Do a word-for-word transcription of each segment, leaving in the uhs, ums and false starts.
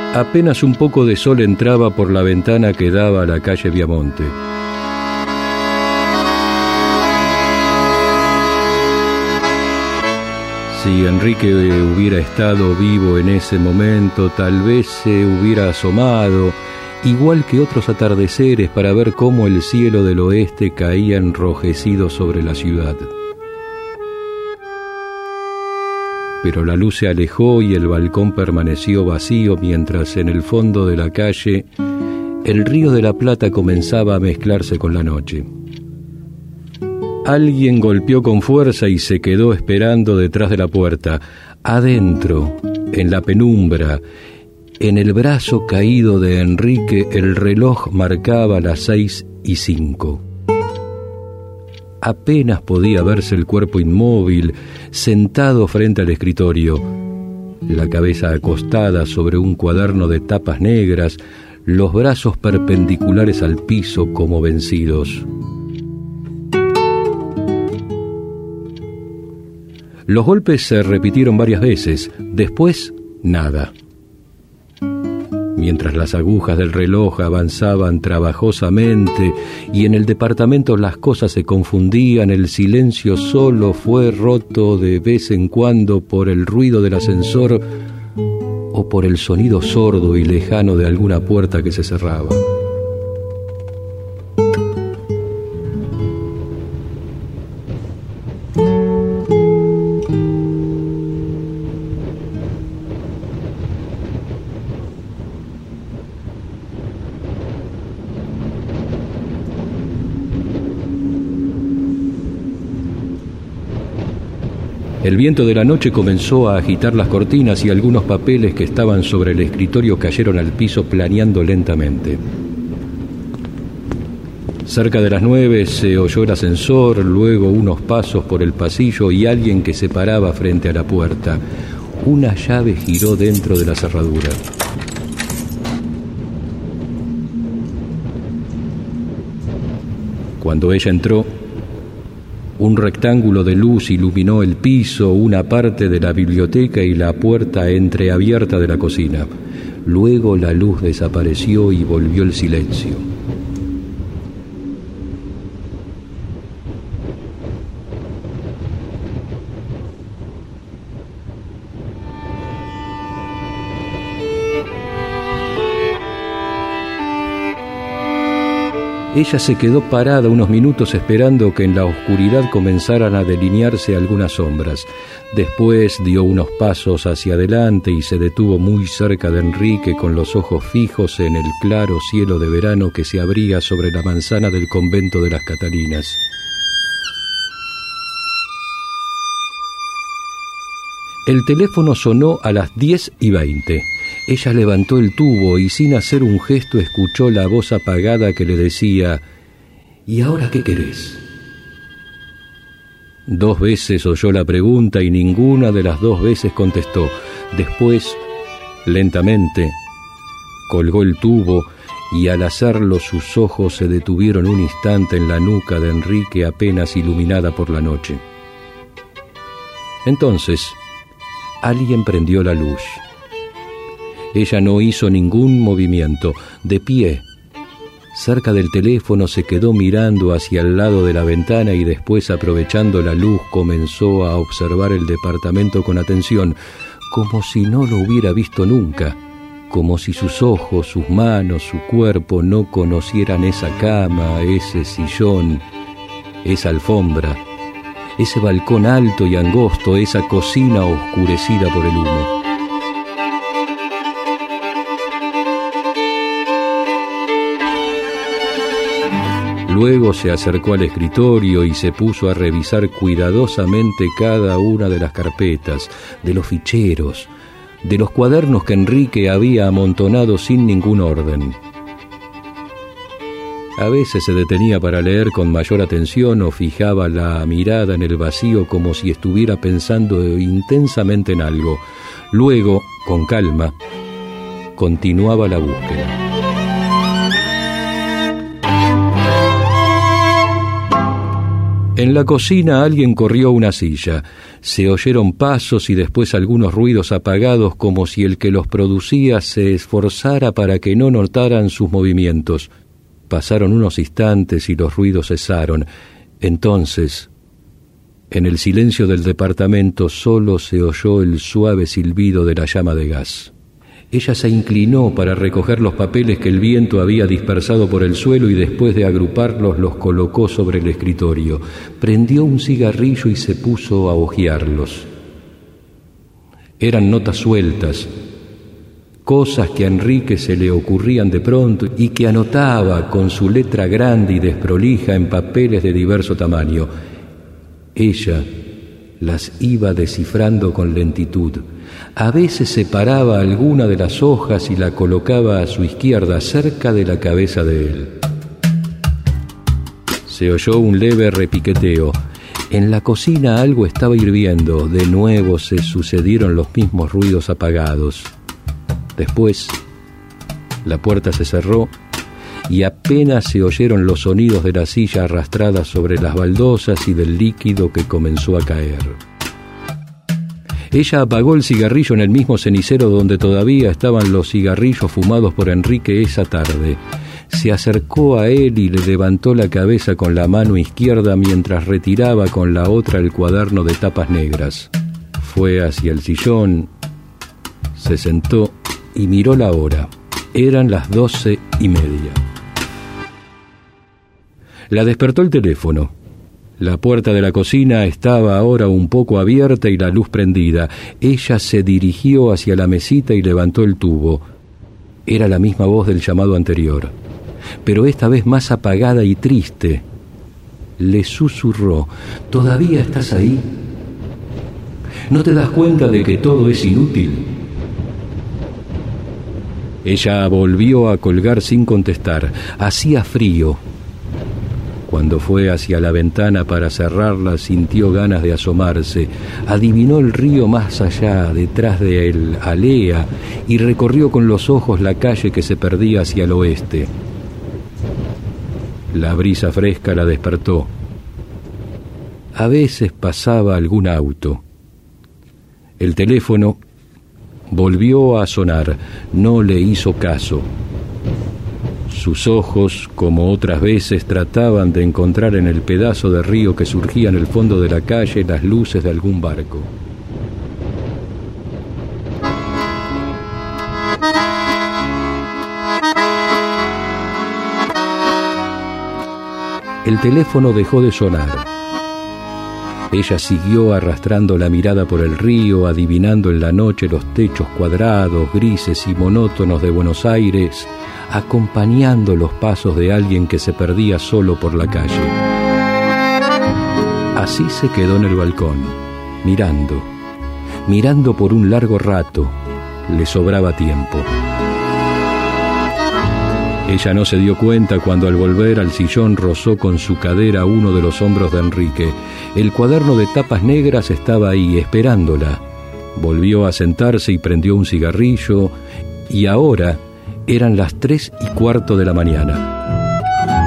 Apenas un poco de sol entraba por la ventana que daba a la calle Viamonte. Si Enrique hubiera estado vivo en ese momento, tal vez se hubiera asomado, igual que otros atardeceres, para ver cómo el cielo del oeste caía enrojecido sobre la ciudad. Pero la luz se alejó y el balcón permaneció vacío, mientras en el fondo de la calle el río de la Plata comenzaba a mezclarse con la noche. Alguien golpeó con fuerza y se quedó esperando detrás de la puerta. Adentro, en la penumbra, en el brazo caído de Enrique, el reloj marcaba las seis y cinco. Apenas podía verse el cuerpo inmóvil, sentado frente al escritorio, la cabeza acostada sobre un cuaderno de tapas negras, los brazos perpendiculares al piso como vencidos. Los golpes se repitieron varias veces, después nada. Mientras las agujas del reloj avanzaban trabajosamente y en el departamento las cosas se confundían, el silencio solo fue roto de vez en cuando por el ruido del ascensor o por el sonido sordo y lejano de alguna puerta que se cerraba. El viento de la noche comenzó a agitar las cortinas y algunos papeles que estaban sobre el escritorio cayeron al piso planeando lentamente. Cerca de las nueve se oyó el ascensor, luego unos pasos por el pasillo y alguien que se paraba frente a la puerta. Una llave giró dentro de la cerradura. Cuando ella entró, un rectángulo de luz iluminó el piso, una parte de la biblioteca y la puerta entreabierta de la cocina. Luego la luz desapareció y volvió el silencio. Ella se quedó parada unos minutos esperando que en la oscuridad comenzaran a delinearse algunas sombras. Después dio unos pasos hacia adelante y se detuvo muy cerca de Enrique con los ojos fijos en el claro cielo de verano que se abría sobre la manzana del convento de las Catalinas. El teléfono sonó a las diez y veinte. Ella levantó el tubo y sin hacer un gesto escuchó la voz apagada que le decía: ¿Y ahora qué querés? Dos veces oyó la pregunta y ninguna de las dos veces contestó. Después, lentamente, colgó el tubo y al hacerlo sus ojos se detuvieron un instante en la nuca de Enrique apenas iluminada por la noche. Entonces, alguien prendió la luz. Ella no hizo ningún movimiento. De pie, cerca del teléfono, se quedó mirando hacia el lado de la ventana y después, aprovechando la luz, comenzó a observar el departamento con atención, como si no lo hubiera visto nunca, como si sus ojos, sus manos, su cuerpo no conocieran esa cama, ese sillón, esa alfombra, ese balcón alto y angosto, esa cocina oscurecida por el humo. Luego se acercó al escritorio y se puso a revisar cuidadosamente cada una de las carpetas, de los ficheros, de los cuadernos que Enrique había amontonado sin ningún orden. A veces se detenía para leer con mayor atención o fijaba la mirada en el vacío como si estuviera pensando intensamente en algo. Luego, con calma, continuaba la búsqueda. En la cocina alguien corrió una silla. Se oyeron pasos y después algunos ruidos apagados, como si el que los producía se esforzara para que no notaran sus movimientos. Pasaron unos instantes y los ruidos cesaron. Entonces, en el silencio del departamento solo se oyó el suave silbido de la llama de gas. Ella se inclinó para recoger los papeles que el viento había dispersado por el suelo y después de agruparlos los colocó sobre el escritorio. Prendió un cigarrillo y se puso a hojearlos. Eran notas sueltas, cosas que a Enrique se le ocurrían de pronto y que anotaba con su letra grande y desprolija en papeles de diverso tamaño. Ella las iba descifrando con lentitud. A veces separaba alguna de las hojas y la colocaba a su izquierda, cerca de la cabeza de él. Se oyó un leve repiqueteo. En la cocina algo estaba hirviendo. De nuevo se sucedieron los mismos ruidos apagados. Después, la puerta se cerró y apenas se oyeron los sonidos de la silla arrastrada sobre las baldosas y del líquido que comenzó a caer. Ella apagó el cigarrillo en el mismo cenicero donde todavía estaban los cigarrillos fumados por Enrique esa tarde. Se acercó a él y le levantó la cabeza con la mano izquierda mientras retiraba con la otra el cuaderno de tapas negras. Fue hacia el sillón, se sentó y miró la hora. Eran las doce y media. La despertó el teléfono. La puerta de la cocina estaba ahora un poco abierta y la luz prendida. Ella se dirigió hacia la mesita y levantó el tubo. Era la misma voz del llamado anterior, pero esta vez más apagada y triste. Le susurró: ¿Todavía estás ahí? ¿No te das cuenta de que todo es inútil? Ella volvió a colgar sin contestar. Hacía frío. Cuando fue hacia la ventana para cerrarla, sintió ganas de asomarse. Adivinó el río más allá, detrás de él, alea, y recorrió con los ojos la calle que se perdía hacia el oeste. La brisa fresca la despertó. A veces pasaba algún auto. El teléfono volvió a sonar. No le hizo caso. Sus ojos, como otras veces, trataban de encontrar en el pedazo de río que surgía en el fondo de la calle las luces de algún barco. El teléfono dejó de sonar. Ella siguió arrastrando la mirada por el río, adivinando en la noche los techos cuadrados, grises y monótonos de Buenos Aires, acompañando los pasos de alguien que se perdía solo por la calle. Así se quedó en el balcón, mirando, mirando por un largo rato. Le sobraba tiempo. Ella no se dio cuenta cuando al volver al sillón rozó con su cadera uno de los hombros de Enrique. El cuaderno de tapas negras estaba ahí, esperándola. Volvió a sentarse y prendió un cigarrillo, y ahora eran las tres y cuarto de la mañana.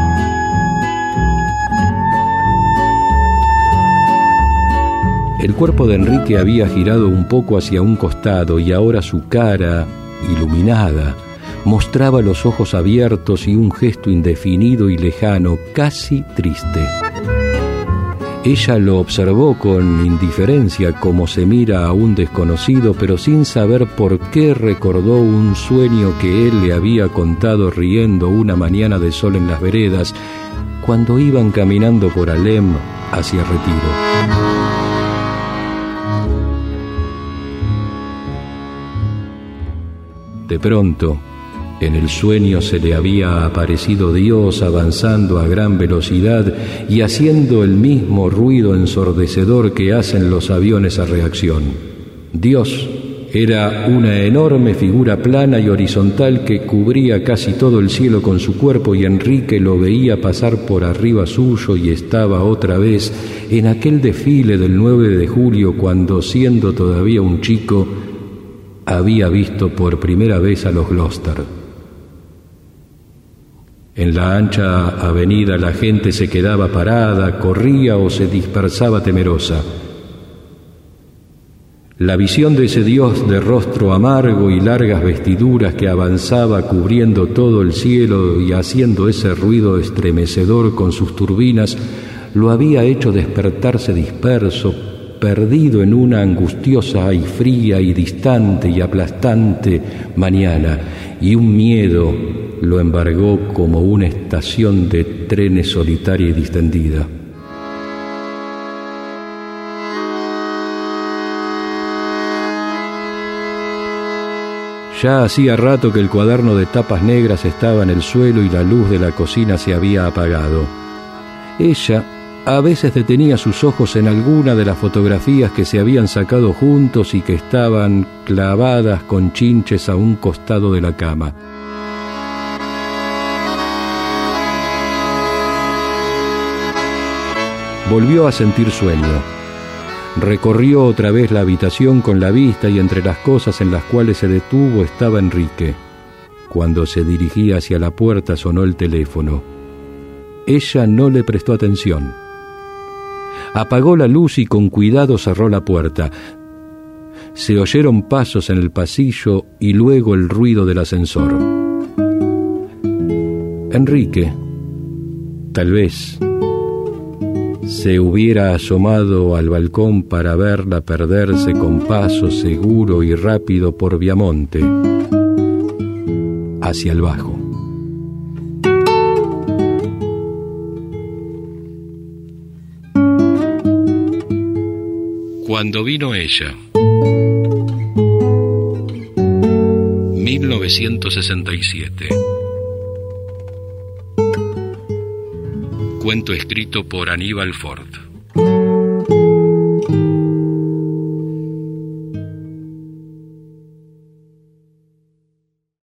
El cuerpo de Enrique había girado un poco hacia un costado y ahora su cara, iluminada, mostraba los ojos abiertos y un gesto indefinido y lejano, casi triste. Ella lo observó con indiferencia, como se mira a un desconocido, pero sin saber por qué recordó un sueño que él le había contado riendo una mañana de sol en las veredas, cuando iban caminando por Alem hacia Retiro. De pronto, en el sueño se le había aparecido Dios avanzando a gran velocidad y haciendo el mismo ruido ensordecedor que hacen los aviones a reacción. Dios era una enorme figura plana y horizontal que cubría casi todo el cielo con su cuerpo, y Enrique lo veía pasar por arriba suyo y estaba otra vez en aquel desfile del nueve de julio cuando, siendo todavía un chico, había visto por primera vez a los Gloucester. En la ancha avenida la gente se quedaba parada, corría o se dispersaba temerosa. La visión de ese Dios de rostro amargo y largas vestiduras que avanzaba cubriendo todo el cielo y haciendo ese ruido estremecedor con sus turbinas, lo había hecho despertarse disperso, perdido en una angustiosa y fría y distante y aplastante mañana, y un miedo lo embargó como una estación de trenes solitaria y distendida. Ya hacía rato que el cuaderno de tapas negras estaba en el suelo y la luz de la cocina se había apagado. Ella a veces detenía sus ojos en alguna de las fotografías que se habían sacado juntos y que estaban clavadas con chinches a un costado de la cama. Volvió a sentir sueño. Recorrió otra vez la habitación con la vista y entre las cosas en las cuales se detuvo estaba Enrique. Cuando se dirigía hacia la puerta sonó el teléfono. Ella no le prestó atención. Apagó la luz y con cuidado cerró la puerta. Se oyeron pasos en el pasillo y luego el ruido del ascensor. Enrique, tal vez, se hubiera asomado al balcón para verla perderse con paso seguro y rápido por Viamonte, hacia el Bajo. Cuando vino ella, mil novecientos sesenta y siete. Cuento escrito por Aníbal Ford.